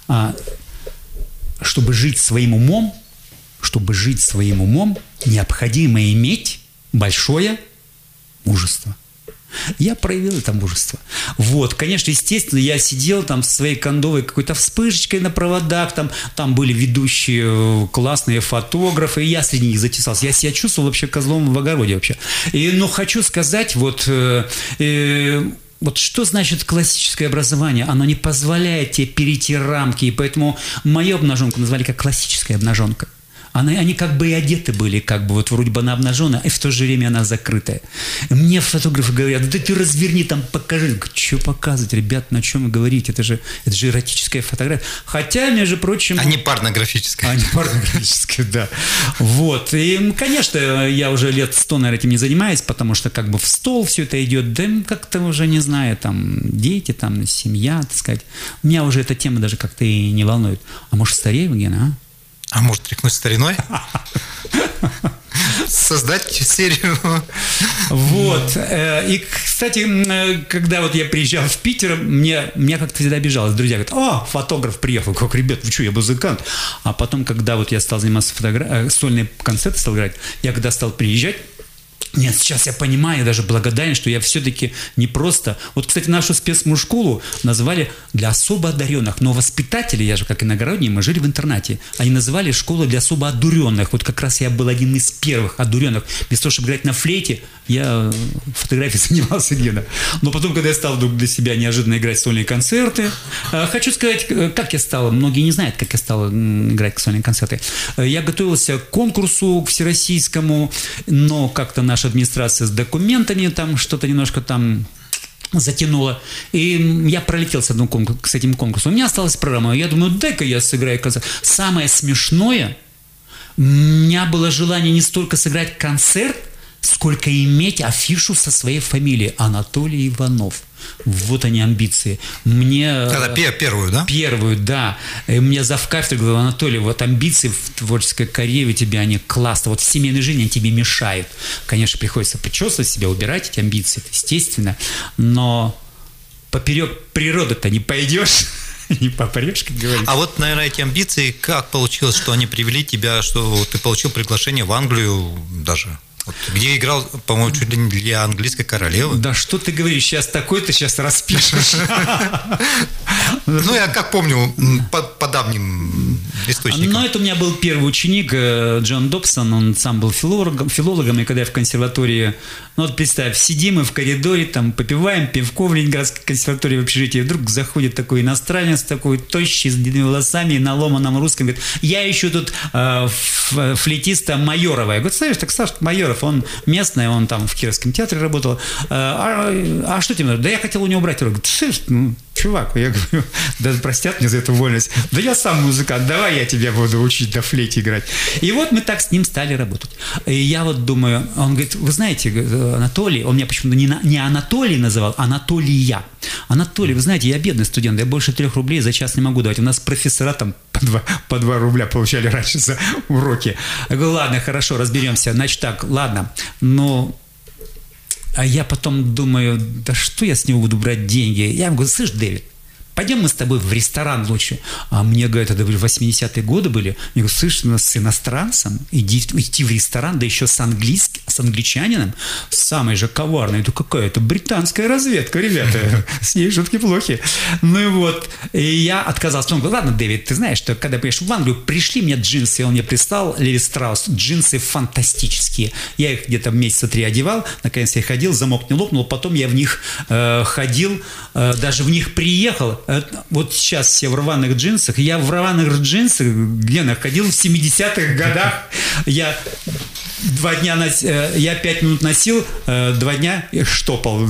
своим умом, необходимо иметь большое мужество. Я проявил это мужество. Вот, конечно, естественно, я сидел там со своей кондовой какой-то вспышечкой на проводах, там были ведущие классные фотографы, и я среди них затесался. Я себя чувствовал вообще козлом в огороде вообще. Но хочу сказать, вот что значит классическое образование? Оно не позволяет тебе перейти рамки, и поэтому мою обнаженку назвали как классическая обнаженка. Они как бы и одеты были, вроде бы она обнаженная, и в то же время она закрытая. Мне фотографы говорят: да ты разверни, там покажи. Я говорю: что показывать, ребят, на чем вы говорите? Это же эротическая фотография. Хотя, между прочим... А не порнографическая. Да. Вот. И, конечно, я уже лет 100, наверное, этим не занимаюсь, потому что в стол все это идет. Да как-то уже, не знаю, дети, семья, так сказать. Меня уже эта тема даже как-то и не волнует. А может, старею, Гена, А может, тряхнуть стариной? Создать серию? Вот. И, кстати, когда вот я приезжал в Питер, меня как-то всегда обижалось. Друзья говорят: фотограф приехал. Как, ребят, вы что, я музыкант. А потом, когда вот я стал заниматься сольные концерты стал играть, я когда стал приезжать, нет, сейчас я понимаю, я даже благодарен, что я все-таки не просто... Вот, кстати, нашу спецмужшколу назвали для особо одаренных, но воспитатели, я же как иногородний, мы жили в интернате, они называли школу для особо одаренных. Вот как раз я был один из первых одаренных. Без того, чтобы играть на флейте, я фотографией занимался где-то. Но потом, когда я стал вдруг для себя неожиданно играть сольные концерты, хочу сказать, как я стал, многие не знают, как я стал играть сольные концерты. Я готовился к конкурсу всероссийскому, но как-то наша администрация с документами там что-то немножко там затянула. И я пролетел с этим конкурсом. У меня осталась программа. Я думаю, дай-ка я сыграю концерт. Самое смешное, у меня было желание не столько сыграть концерт, сколько иметь афишу со своей фамилией: Анатолий Иванов. Вот они, амбиции. Это первую, да? Первую, да. И мне завкафедрой говорил: Анатолий, вот амбиции в творческой карьере у тебя, они классно. Вот в семейной жизни они тебе мешают. Конечно, приходится причесывать себя, убирать эти амбиции, это естественно. Но поперек природы-то не пойдешь. Не попрешь, как говорится. А вот, наверное, эти амбиции, как получилось, что они привели тебя, что ты получил приглашение в Англию даже? Вот, где играл, по-моему, чуть ли не для английской королевы. Да что ты говоришь, сейчас такой-то сейчас распишешь. Ну, я как помню, по давним источникам. Ну, это у меня был первый ученик, Джон Добсон, он сам был филологом, и когда я в консерватории, ну, вот представь, сидим мы в коридоре, там, попиваем пивко в Ленинградской консерватории в общежитии, и вдруг заходит такой иностранец, такой тощий, с длинными волосами, на ломаном русском, говорит: я ищу тут флейтиста Майорова. Я говорю: знаешь, так Саша Майоров, он местный, он там в Кировском театре работал. А что тебе надо? Да я хотел у него брать урок. Чувак, я говорю, да простят мне за эту вольность. Да я сам музыкант, давай я тебя буду учить на флейте играть. И вот мы так с ним стали работать. И я вот думаю, он говорит: вы знаете, Анатолий, он меня почему-то не Анатолий называл, а Анатолия. Анатолий, вы знаете, я бедный студент, я больше 3 рублей за час не могу давать. У нас профессора там по 2 рубля получали раньше за уроки. Я говорю: ладно, хорошо, разберемся. Значит так, ладно, но... А я потом думаю, да что я с него буду брать деньги? Я ему говорю: слышь, Дэвид, пойдем мы с тобой в ресторан лучше. А мне говорят, это были 80-е годы были. Я говорю: слышь, с иностранцем идти в ресторан, да еще с с англичанином, самой же коварной, это какая-то британская разведка, ребята, с ней шутки плохи. Ну и вот, и я отказался. Он говорит, ладно, Дэвид, ты знаешь, что когда приехал в Англию, пришли мне джинсы, он мне прислал, Леви Страус, джинсы фантастические. Я их где-то месяца 3 одевал, наконец я ходил, замок не лопнул, потом я в них ходил, даже в них приехал. Вот сейчас все в рваных джинсах, я в рваных джинсах, где находил в 70-х годах, я 2 дня я 5 минут носил, 2 дня штопал.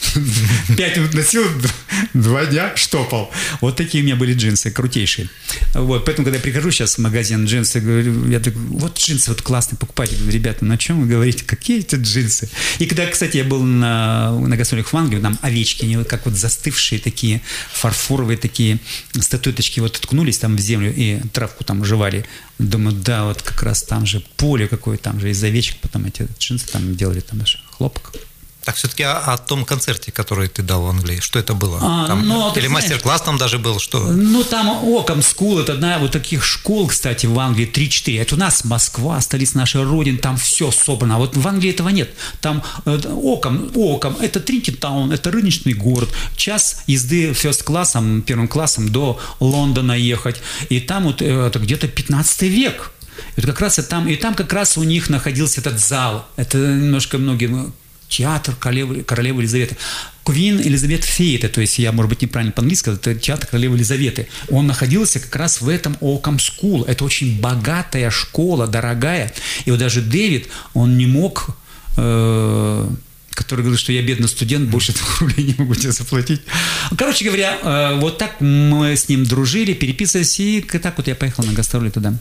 5 минут носил, 2 дня штопал. Вот такие у меня были джинсы, крутейшие. Вот, поэтому, когда я прихожу сейчас в магазин джинсы, говорю, я такой, вот джинсы вот классные, покупайте. Говорю, ребята, на чем вы говорите? Какие это джинсы? И когда, кстати, я был на гастролях в Англии, там овечки, они как вот застывшие такие, фарфоровые такие статуэточки вот ткнулись там в землю и травку там жевали. Думаю, да, вот как раз там же поле какое, там же из овечек, потом эти джинсы там делали, там даже хлопок. Так все-таки о том концерте, который ты дал в Англии, что это было? Или мастер-класс там даже был? Что? Ну, там Окам Скул, это одна вот таких школ, кстати, в Англии 3-4. Это у нас Москва, столица нашей Родины, там все собрано. А вот в Англии этого нет. Там Окам, это Тринити-таун, это рыночный город. Час езды ферст-классом, первым классом до Лондона ехать. И там вот это где-то 15 век. И как раз и там как раз у них находился этот зал. Это немножко многие... Театр королевы Елизаветы. Queen Elizabeth Theatre, то есть я, может быть, неправильно по-английски, это театр королевы Елизаветы. Он находился как раз в этом Окам Скул. Это очень богатая школа, дорогая. И вот даже Дэвид, он не мог... который говорил, что я бедный студент, больше 2 рублей не могу тебе заплатить. Короче говоря, вот так мы с ним дружили, переписывались, и так вот я поехал на гастроли туда.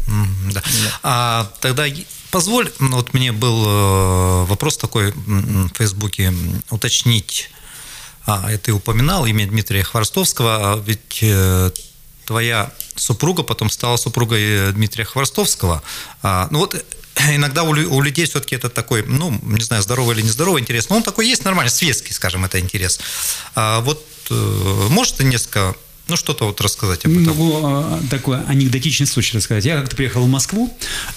Да. Тогда позволь, вот мне был вопрос такой в Фейсбуке, уточнить, ты упоминал имя Дмитрия Хворостовского, ведь твоя супруга потом стала супругой Дмитрия Хворостовского. Ну вот иногда у людей все-таки это такой, ну, не знаю, здоровый или нездоровый интерес, но он такой есть нормальный, светский, скажем, это интерес. Вот можешь ты несколько... Ну, что-то вот рассказать об этом. Могу такой анекдотичный случай рассказать. Я как-то приехал в Москву,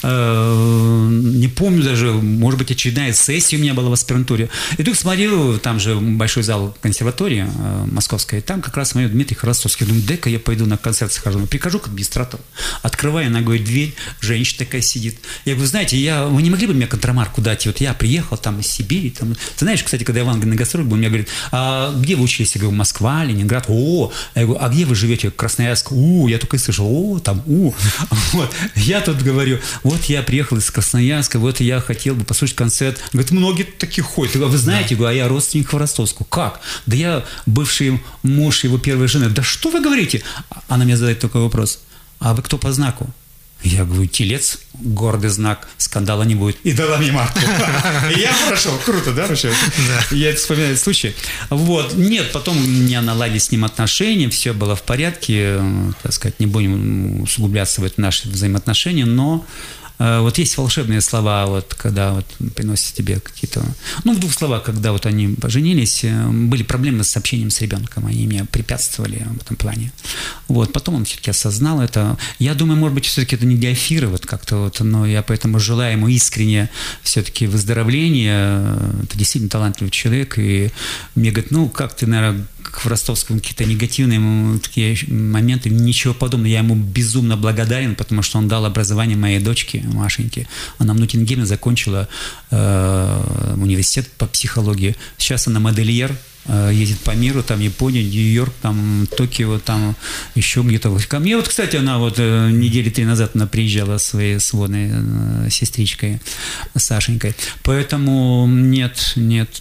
не помню даже, может быть, очередная сессия у меня была в аспирантуре. И тут смотрю, там же большой зал консерватории московской, и там как раз смотрю Дмитрий Хворостовский. Думаю, дай-ка я пойду на концерт схожу. Прихожу к администратору, открываю ногой дверь, женщина такая сидит. Я говорю, знаете, вы не могли бы мне контрамарку дать? Вот я приехал там из Сибири. Там. Ты знаешь, кстати, когда я в Англии на гастролях был, мне говорят, где вы учились? Я говорю, Москва, Ленинград. Я говорю, а где вы живете? Красноярск. Я только и слышал, Вот. Я тут говорю, вот я приехал из Красноярска, вот я хотел бы послушать концерт. Говорит, многие такие ходят. Вы знаете, а я родственник Хворостовского. Как? Да я бывший муж его первой жены. Да что вы говорите? Она мне задает такой вопрос. А вы кто по знаку? Я говорю, телец, гордый знак, скандала не будет. И дала мне марку. И я прошел. Круто, да, вообще? Я вспоминаю этот случай. Вот. Нет, потом у меня наладили с ним отношения, все было в порядке, так сказать, не будем усугубляться в это наши взаимоотношения, но вот есть волшебные слова, вот, когда вот приносят тебе какие-то... Ну, в 2 словах, когда вот они поженились, были проблемы с общением с ребенком, они мне препятствовали в этом плане. Вот, потом он все-таки осознал это. Я думаю, может быть, все-таки это не для эфира, вот как-то вот, но я поэтому желаю ему искренне все-таки выздоровления. Это действительно талантливый человек, и мне говорят, ну, как ты, наверное, к Хворостовскому какие-то негативные такие моменты, ничего подобного. Я ему безумно благодарен, потому что он дал образование моей дочке Машеньке. Она в Ноттингеме закончила университет по психологии. Сейчас она модельер, ездит по миру, там Япония, Нью-Йорк, там Токио, там еще где-то. Ко мне вот, кстати, она вот недели 3 назад она приезжала со своей сводной сестричкой Сашенькой. Поэтому нет.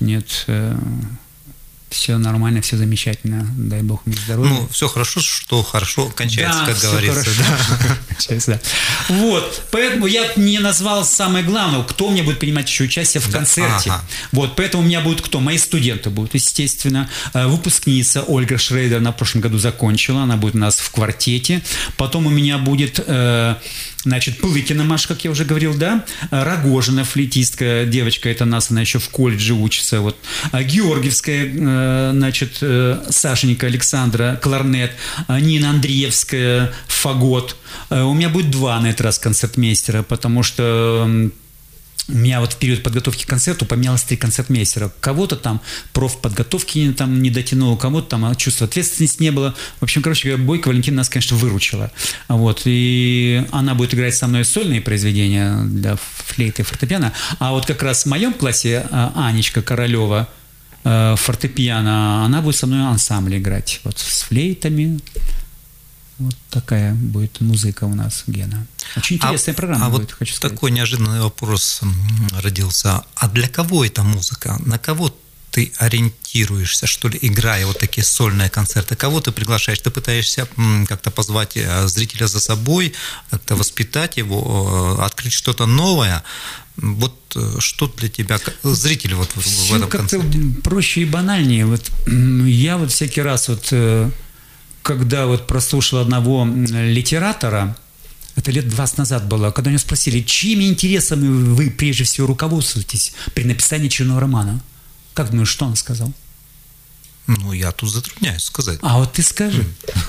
Все нормально, все замечательно. Дай Бог мне здоровья. Ну, все хорошо, что хорошо кончается, как говорится. Да. Вот. Поэтому я не назвал самое главное, кто мне будет принимать еще участие в концерте. Вот. Поэтому у меня будут кто? Мои студенты будут, естественно. Выпускница Ольга Шрейдер на прошлом году закончила. Она будет у нас в квартете. Потом у меня будет... Пылыкина Маша, как я уже говорил, да, Рогожина, флейтистка, девочка, это нас, она еще в колледже учится, вот, Георгиевская, Сашенька Александра, кларнет, Нина Андреевская, фагот. У меня будет 2 на этот раз концертмейстера, потому что у меня вот в период подготовки к концерту поменялось 3 концертмейстера. Кого-то там профподготовки там не дотянул, кого-то там чувства ответственности не было. В общем, короче, Бойко Валентина нас, конечно, выручила. Вот. И она будет играть со мной сольные произведения для флейты и фортепиано. А вот как раз в моем классе Анечка Королева, фортепиано, она будет со мной ансамбль играть. Вот с флейтами. Вот такая будет музыка у нас, Гена. Очень интересная программа будет, вот хочу сказать. Такой неожиданный вопрос родился. А для кого эта музыка? На кого ты ориентируешься, что ли, играя вот такие сольные концерты? Кого ты приглашаешь? Ты пытаешься как-то позвать зрителя за собой, как-то воспитать его, открыть что-то новое? Вот что для тебя зритель вот в этом концерте? Как-то проще и банальнее. Вот я вот всякий раз вот... Когда вот прослушал одного литератора, это лет 20 назад было, когда меня спросили, чьими интересами вы прежде всего руководствуетесь при написании очередного романа? Как думаешь, что он сказал? Ну, я тут затрудняюсь сказать. А вот ты скажи.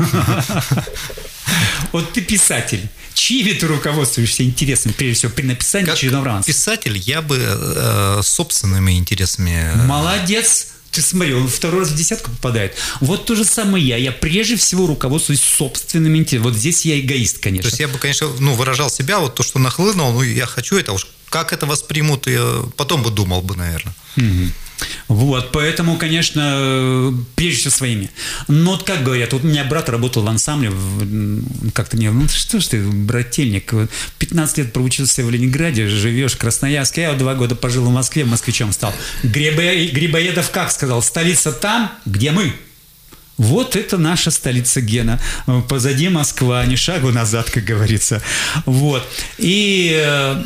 Вот ты писатель. Чьими ты руководствуешься интересами, прежде всего, при написании очередного романа? Писатель, я бы собственными интересами... Молодец! Ты смотри, он 2 раз в 10 попадает. Вот то же самое я. Я прежде всего руководствуюсь собственными интересами. Вот здесь я эгоист, конечно. То есть я бы, конечно, выражал себя, вот то, что нахлынуло, я хочу это, уж как это воспримут, я потом бы думал бы, наверное. Угу. Вот, поэтому, конечно, прежде всего своими. Но вот как говорят, вот у меня брат работал в ансамбле, как-то мне, что ж ты, брательник, 15 лет проучился в Ленинграде, живешь в Красноярске, я вот 2 года пожил в Москве, москвичом стал. Грибоедов как сказал, столица там, где мы. Вот это наша столица, Гена. Позади Москва, ни шагу назад, как говорится. Вот. И...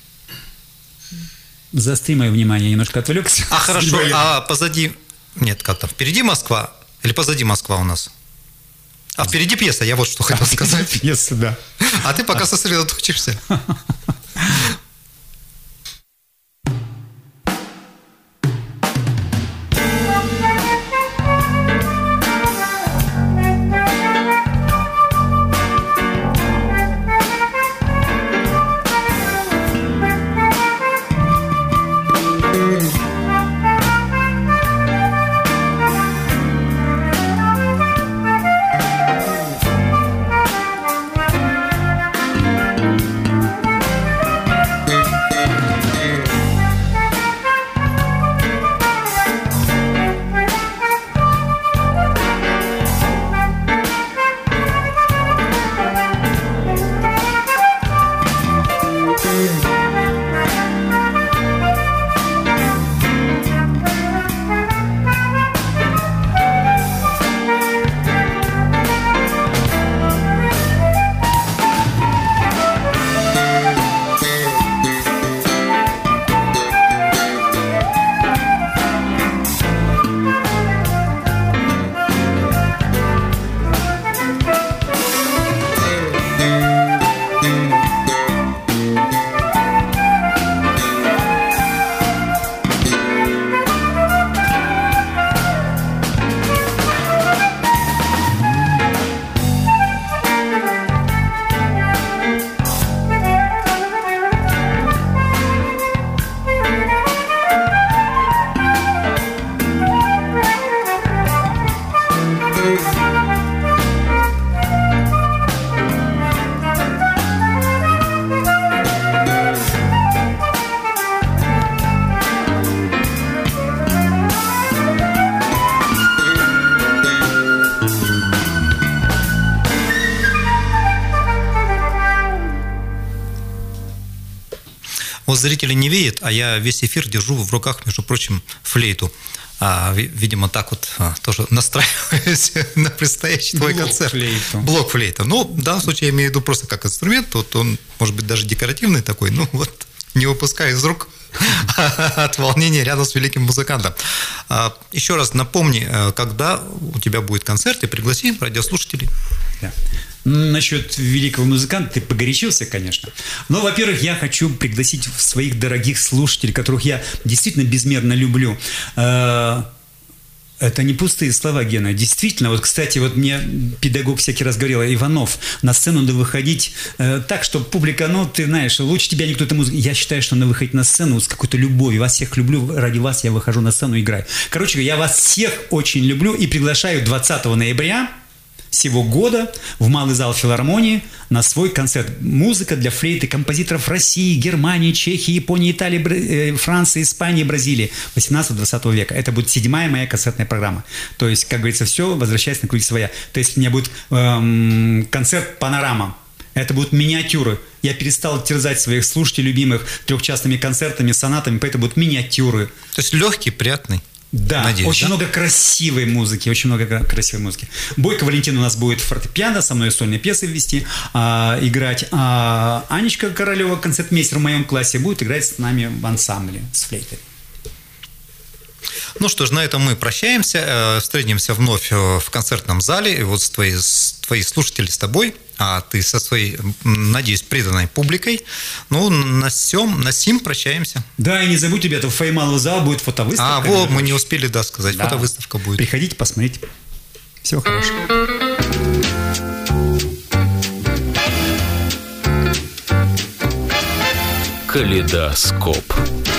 Заостри мое внимание, немножко отвлекся. А хорошо, а позади... Нет, как там, впереди Москва или позади Москва у нас? А впереди пьеса, я вот что хотел сказать. Пьеса, да. А ты пока сосредоточишься. Вот зрители не видят, а я весь эфир держу в руках, между прочим, флейту. Видимо, так вот тоже настраиваюсь на предстоящий твой концерт. Блок-флейта. Ну, в данном случае я имею в виду просто как инструмент. Вот он, может быть, даже декоративный такой. Ну, вот, не выпускай из рук от волнения рядом с великим музыкантом. Еще раз напомни, когда у тебя будет концерт, и пригласи радиослушателей. Да. Насчет великого музыканта ты погорячился, конечно. Но, во-первых, я хочу пригласить своих дорогих слушателей, которых я действительно безмерно люблю. Это не пустые слова, Гена. Действительно, вот, кстати, вот мне педагог всякий раз говорил, Иванов, на сцену надо выходить так, чтобы публика, ну, ты знаешь, лучше тебя никто эту музыку... Я считаю, что надо выходить на сцену с какой-то любовью. Вас всех люблю, ради вас я выхожу на сцену и играю. Короче, я вас всех очень люблю и приглашаю 20 ноября сего года в Малый зал филармонии на свой концерт. Музыка для флейты композиторов России, Германии, Чехии, Японии, Италии, Франции, Испании, Бразилии 18-20 века. Это будет 7-я моя концертная программа. То есть, как говорится, все возвращается на круги своя. То есть, у меня будет концерт «Панорама». Это будут миниатюры. Я перестал терзать своих слушателей любимых трехчастными концертами, сонатами, поэтому будут миниатюры. То есть, легкий, приятный. Да, надеюсь, очень много красивой музыки, очень много красивой музыки. Бойко Валентин у нас будет фортепиано, со мной сольные пьесы вести, играть. А Анечка Королева, концертмейстер в моем классе, будет играть с нами в ансамбле с флейтой. Ну что ж, на этом мы прощаемся, встретимся вновь в концертном зале. И вот твои слушатели с тобой, а ты со своей, надеюсь, преданной публикой. Ну, на сим прощаемся. Да, и не забудьте, ребята, в Феймалов зал будет фотовыставка. Вот мы не успели, сказать. Да. Фотовыставка будет. Приходите, посмотрите. Всего хорошего. Калейдоскоп.